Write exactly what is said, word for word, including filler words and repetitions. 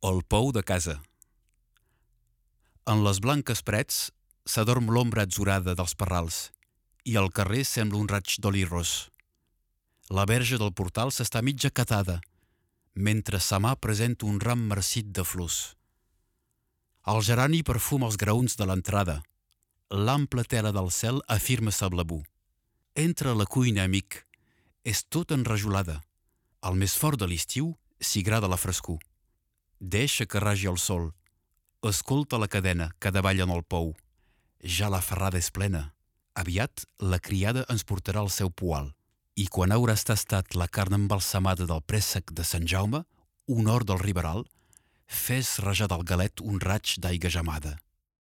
El pou de casa. En les blanques parets s'adorm l'ombra atzurada dels parrals i al carrer sembla un raig d'oli ros. La verge del portal s'està mitja catada, mentre sa mà presenta un ram marcit de flors. El gerani perfuma els graons de l'entrada. L'ample tela del cel afirma sa blavor. Entra a la cuina, amic. És tot enrajolada. El més fort de l'estiu s'hi grada la frescor. Deixa que ragi el sol. Escolta la cadena que davalla en el pou. Ja la ferrada és plena. Aviat la criada ens portarà el seu poal. I quan hauràs tastat la carn embalsamada del préssec de Sant Jaume, un hort del Riberal, fes rajar del galet un raig d'aigua gemada.